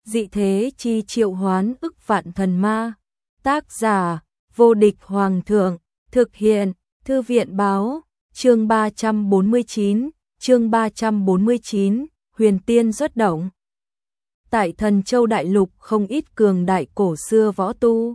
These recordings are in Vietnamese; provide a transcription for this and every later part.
dị thế chi triệu hoán ức vạn thần ma. Tác giả, vô địch hoàng thượng, thực hiện, thư viện báo, chương 349, huyền tiên xuất động. Tại Thần Châu Đại Lục không ít cường đại cổ xưa võ tu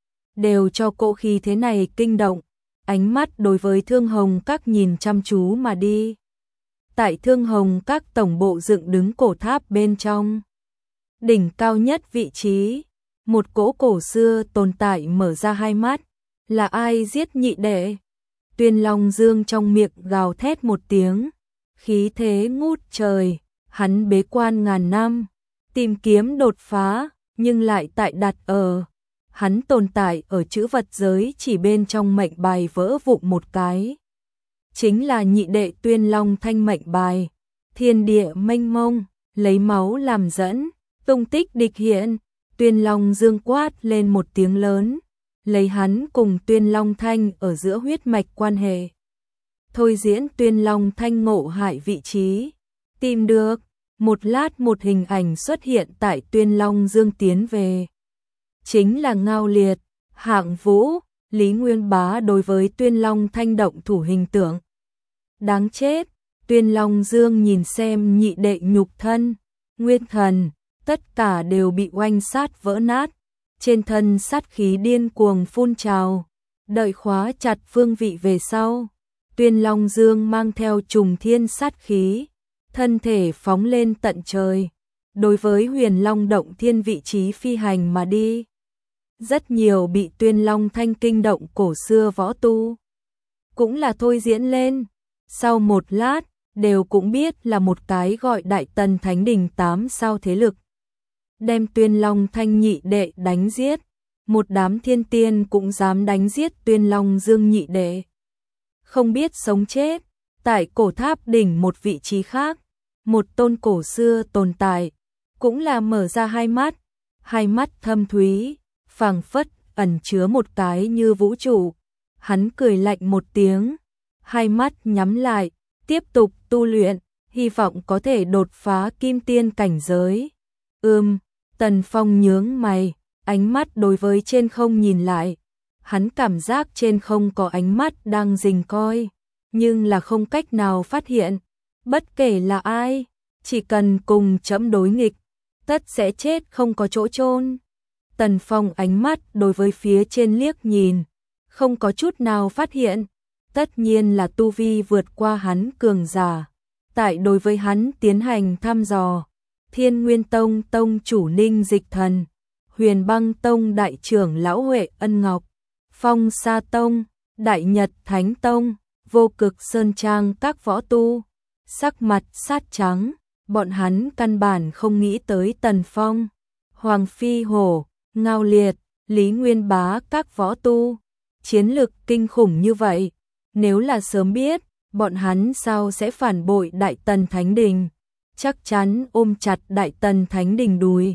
đều cho cỗ khí thế này kinh động, ánh mắt đối với Thương Hồng Các nhìn chăm chú mà đi. Tại Thương Hồng Các tổng bộ dựng đứng cổ tháp bên trong, đỉnh cao nhất vị trí, một cỗ cổ xưa tồn tại mở ra hai mắt, là ai giết nhị đệ? Tuyên Long Dương trong miệng gào thét một tiếng, khí thế ngút trời, hắn bế quan ngàn năm, tìm kiếm đột phá, nhưng lại tại đặt ở hắn tồn tại ở chữ vật giới chỉ bên trong mệnh bài vỡ vụn một cái. Chính là nhị đệ Tuyên Long Thanh mệnh bài, thiên địa mênh mông, lấy máu làm dẫn, tung tích địch hiện, Tuyên Long Dương quát lên một tiếng lớn, lấy hắn cùng Tuyên Long Thanh ở giữa huyết mạch quan hệ. Thôi diễn Tuyên Long Thanh ngộ hại vị trí, tìm được, một lát một hình ảnh xuất hiện tại Tuyên Long Dương tiến về. Chính là Ngao Liệt, Hạng Vũ, Lý Nguyên Bá đối với Tuyên Long Thanh động thủ hình tượng. Đáng chết, Tuyên Long Dương nhìn xem nhị đệ nhục thân, nguyên thần, tất cả đều bị oanh sát vỡ nát, trên thân sát khí điên cuồng phun trào, đợi khóa chặt phương vị về sau. Tuyên Long Dương mang theo trùng thiên sát khí, thân thể phóng lên tận trời, đối với Huyền Long động thiên vị trí phi hành mà đi. Rất nhiều bị Tuyên Long Thanh kinh động cổ xưa võ tu cũng là thôi diễn lên, sau một lát đều cũng biết là một cái gọi Đại Tần Thánh Đình 8 sao thế lực đem Tuyên Long Thanh nhị đệ đánh giết, một đám thiên tiên cũng dám đánh giết Tuyên Long Dương nhị đệ. Không biết sống chết, tại cổ tháp đỉnh một vị trí khác, một tôn cổ xưa tồn tại, cũng là mở ra hai mắt thâm thúy, phảng phất ẩn chứa một cái như vũ trụ. Hắn cười lạnh một tiếng, hai mắt nhắm lại, tiếp tục tu luyện, hy vọng có thể đột phá kim tiên cảnh giới. Tần Phong nhướng mày, ánh mắt đối với trên không nhìn lại. Hắn cảm giác trên không có ánh mắt đang rình coi, nhưng là không cách nào phát hiện. Bất kể là ai, chỉ cần cùng chấm đối nghịch, tất sẽ chết không có chỗ chôn. Tần Phong ánh mắt đối với phía trên liếc nhìn, không có chút nào phát hiện. Tất nhiên là tu vi vượt qua hắn cường giả. Tại đối với hắn tiến hành thăm dò, Thiên Nguyên Tông tông chủ Ninh Dịch Thần, Huyền Băng Tông đại trưởng lão Huệ Ân Ngọc, Phong Sa Tông, Đại Nhật Thánh Tông, Vô Cực Sơn Trang các võ tu, sắc mặt sát trắng, bọn hắn căn bản không nghĩ tới Tần Phong, Hoàng Phi Hổ, Ngao Liệt, Lý Nguyên Bá các võ tu, chiến lực kinh khủng như vậy. Nếu là sớm biết, bọn hắn sao sẽ phản bội Đại Tần Thánh Đình, chắc chắn ôm chặt Đại Tần Thánh Đình đùi.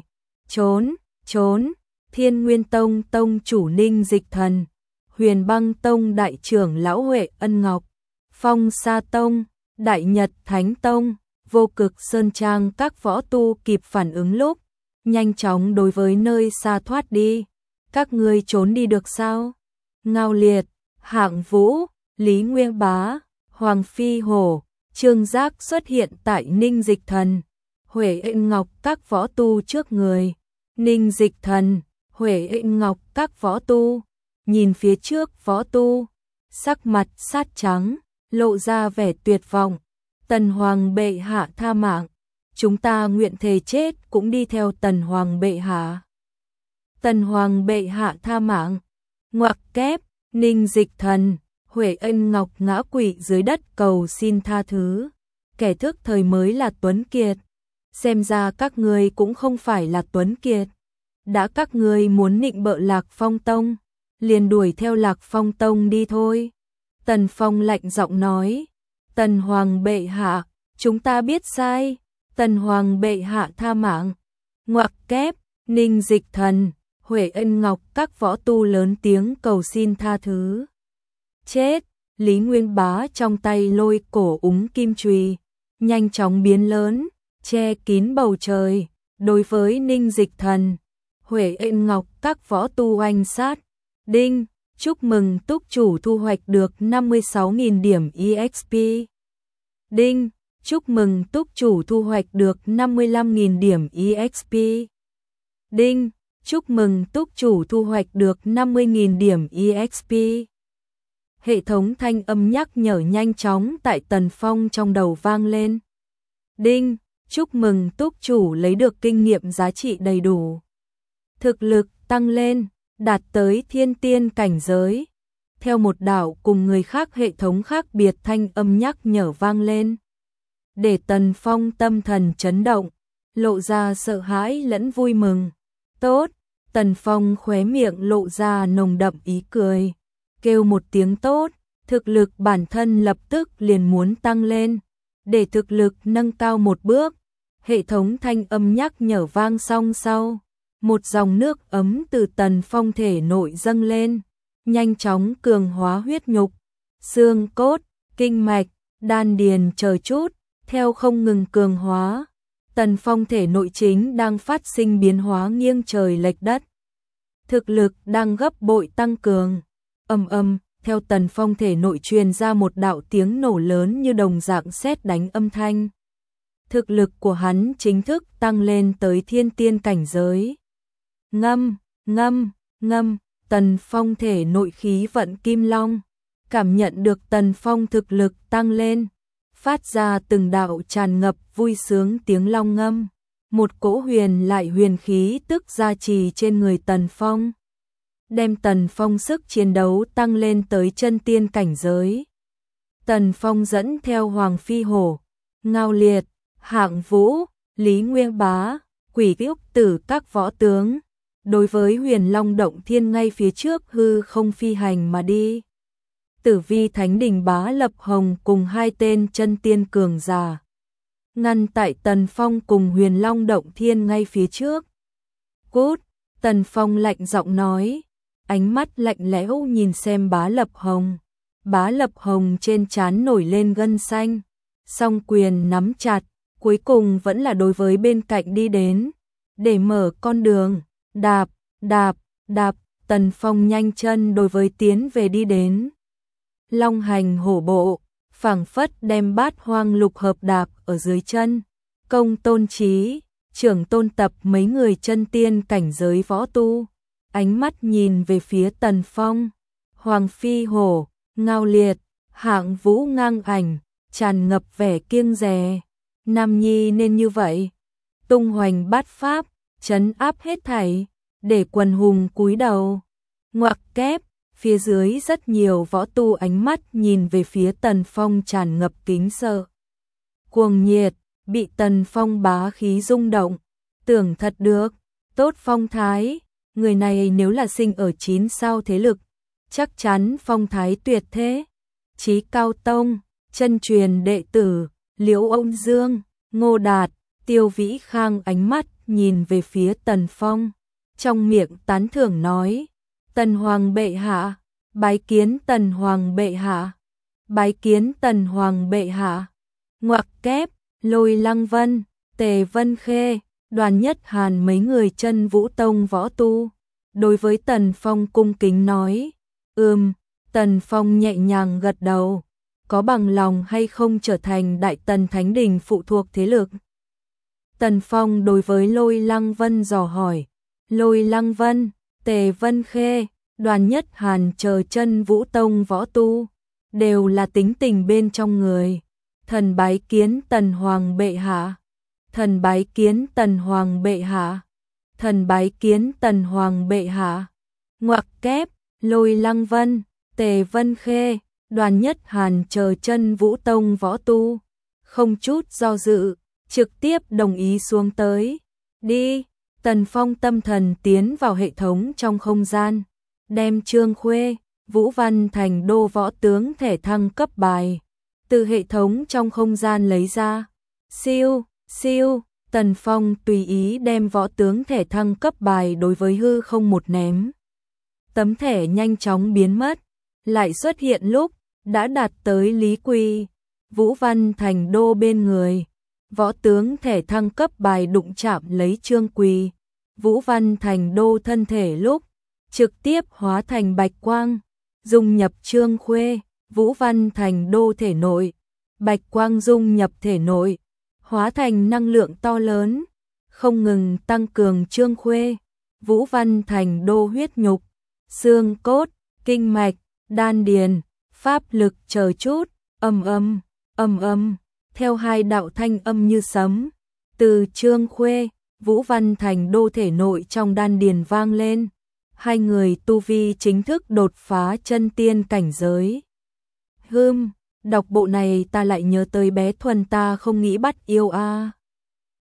Trốn, Thiên Nguyên Tông tông chủ Ninh Dịch Thần, Huyền Băng Tông đại trưởng lão Huệ Ân Ngọc, Phong Sa Tông, Đại Nhật Thánh Tông, Vô Cực Sơn Trang các võ tu kịp phản ứng lúc, nhanh chóng đối với nơi xa thoát đi. Các ngươi trốn đi được sao? Ngao Liệt, Hạng Vũ, Lý Nguyên Bá, Hoàng Phi Hổ, Trương Giác xuất hiện tại Ninh Dịch Thần, Huệ Ân Ngọc các võ tu trước người. Ninh Dịch Thần, Huệ Ân Ngọc các võ tu, nhìn phía trước võ tu, sắc mặt sát trắng, lộ ra vẻ tuyệt vọng. Tần Hoàng bệ hạ tha mạng, chúng ta nguyện thề chết cũng đi theo Tần Hoàng bệ hạ. Tần Hoàng bệ hạ tha mạng. Ngoặc kép, Ninh Dịch Thần, Huệ Ân Ngọc ngã quỵ dưới đất cầu xin tha thứ. Kẻ thức thời mới là tuấn kiệt. Xem ra các ngươi cũng không phải là tuấn kiệt. Đã các ngươi muốn nịnh bợ Lạc Phong Tông, liền đuổi theo Lạc Phong Tông đi thôi. Tần Phong lạnh giọng nói. Tần Hoàng bệ hạ, chúng ta biết sai. Tần Hoàng bệ hạ tha mạng. Ngoặc kép, Ninh Dịch Thần, Huệ Ân Ngọc các võ tu lớn tiếng cầu xin tha thứ. Chết, Lý Nguyên Bá trong tay lôi cổ úng kim chùy, nhanh chóng biến lớn, che kín bầu trời, Đối với Ninh Dịch Thần, Huệ Ên Ngọc các võ tu oanh sát. Đinh, chúc mừng túc chủ thu hoạch được 56.000 điểm EXP. Đinh, chúc mừng túc chủ thu hoạch được 55.000 điểm EXP. Đinh, chúc mừng túc chủ thu hoạch được 50.000 điểm EXP. Hệ thống thanh âm nhắc nhở nhanh chóng tại Tần Phong trong đầu vang lên. Đinh, chúc mừng túc chủ lấy được kinh nghiệm giá trị đầy đủ. Thực lực tăng lên, đạt tới thiên tiên cảnh giới. Theo một đạo cùng người khác hệ thống khác biệt thanh âm nhắc nhở vang lên. Để Tần Phong tâm thần chấn động, lộ ra sợ hãi lẫn vui mừng. Tốt, Tần Phong khóe miệng lộ ra nồng đậm ý cười. Kêu một tiếng tốt, thực lực bản thân lập tức liền muốn tăng lên. Để thực lực nâng cao một bước, hệ thống thanh âm nhắc nhở vang xong sau. Một dòng nước ấm từ Tần Phong thể nội dâng lên, nhanh chóng cường hóa huyết nhục, xương cốt, kinh mạch, đan điền chờ chút, theo không ngừng cường hóa. Tần Phong thể nội chính đang phát sinh biến hóa nghiêng trời lệch đất. Thực lực đang gấp bội tăng cường. Ầm ầm, theo Tần Phong thể nội truyền ra một đạo tiếng nổ lớn như đồng dạng sét đánh âm thanh. Thực lực của hắn chính thức tăng lên tới thiên tiên cảnh giới. Ngâm, ngâm, ngâm, Tần Phong thể nội khí vận kim long, cảm nhận được Tần Phong thực lực tăng lên, phát ra từng đạo tràn ngập vui sướng tiếng long ngâm, một cỗ huyền lại huyền khí tức gia trì trên người Tần Phong, đem Tần Phong sức chiến đấu tăng lên tới chân tiên cảnh giới. Tần Phong dẫn theo Hoàng Phi Hổ, Ngao Liệt, Hạng Vũ, Lý Nguyên Bá, Quỷ Úc Tử các võ tướng, đối với Huyền Long Động Thiên ngay phía trước hư không phi hành mà đi. Tử Vi Thánh Đình Bá Lập Hồng cùng hai tên chân tiên cường giả, ngăn tại Tần Phong cùng Huyền Long Động Thiên ngay phía trước. Cút, Tần Phong lạnh giọng nói, ánh mắt lạnh lẽo nhìn xem Bá Lập Hồng. Bá Lập Hồng trên trán nổi lên gân xanh, song quyền nắm chặt, cuối cùng vẫn là đối với bên cạnh đi đến, để mở con đường. Đạp, đạp, đạp, Tần Phong nhanh chân đối với tiến về đi đến. Long hành hổ bộ, phảng phất đem Bát Hoang Lục Hợp đạp ở dưới chân. Công Tôn Chí, Trưởng Tôn Tập mấy người chân tiên cảnh giới võ tu, ánh mắt nhìn về phía Tần Phong. Hoàng Phi Hổ, Ngao Liệt, Hạng Vũ ngang ảnh, tràn ngập vẻ kiêng dè. Nam nhi nên như vậy, tung hoành bát pháp, trấn áp hết thảy, để quần hùng cúi đầu. Ngoặc kép, phía dưới rất nhiều võ tu ánh mắt nhìn về phía Tần Phong tràn ngập kính sợ. Cuồng nhiệt, bị Tần Phong bá khí rung động, tưởng thật được, tốt phong thái, người này nếu là sinh ở 9 sao thế lực, chắc chắn phong thái tuyệt thế. Chí Cao Tông, chân truyền đệ tử, Liễu Ôn Dương, Ngô Đạt, Tiêu Vĩ Khang ánh mắt nhìn về phía Tần Phong, trong miệng tán thưởng nói, Tần Hoàng bệ hạ, bái kiến Tần Hoàng bệ hạ, bái kiến Tần Hoàng bệ hạ. Ngoặc kép, Lôi Lăng Vân, Tề Vân Khê, Đoàn Nhất Hàn mấy người chân Vũ Tông võ tu, đối với Tần Phong cung kính nói, Tần Phong nhẹ nhàng gật đầu, có bằng lòng hay không trở thành Đại Tần Thánh Đình phụ thuộc thế lực? Tần Phong đối với Lôi Lăng Vân dò hỏi. Lôi Lăng Vân, Tề Vân Khê, Đoàn Nhất Hàn chờ chân Vũ Tông võ tu, đều là tính tình bên trong người. Thần bái kiến Tần Hoàng bệ hạ. Thần bái kiến Tần Hoàng bệ hạ. Thần bái kiến Tần Hoàng bệ hạ. Ngoặc kép, Lôi Lăng Vân, Tề Vân Khê, Đoàn Nhất Hàn chờ chân Vũ Tông võ tu, không chút do dự, trực tiếp đồng ý xuống tới. Đi, Tần Phong tâm thần tiến vào hệ thống trong không gian, đem Trương Khuê, Vũ Văn Thành đô võ tướng thẻ thăng cấp bài từ hệ thống trong không gian lấy ra. Siêu, siêu, Tần Phong tùy ý đem võ tướng thẻ thăng cấp bài đối với hư không một ném. Tấm thẻ nhanh chóng biến mất, lại xuất hiện lúc đã đạt tới Lý Quỳ, Vũ Văn Thành đô bên người. Võ tướng thể thăng cấp bài đụng chạm lấy Trương Quỳ, Vũ Văn Thành Đô thân thể lúc trực tiếp hóa thành bạch quang, dung nhập Trương Khuê, Vũ Văn Thành Đô thể nội, bạch quang dung nhập thể nội, hóa thành năng lượng to lớn, không ngừng tăng cường Trương Khuê, Vũ Văn Thành Đô huyết nhục, xương cốt, kinh mạch, đan điền, pháp lực chờ chút, ầm ầm, theo hai đạo thanh âm như sấm, từ Trương Khuê, Vũ Văn Thành Đô thể nội trong đan điền vang lên. Hai người tu vi chính thức đột phá chân tiên cảnh giới. Đọc bộ này ta lại nhớ tới bé Thuần ta không nghĩ bắt yêu a.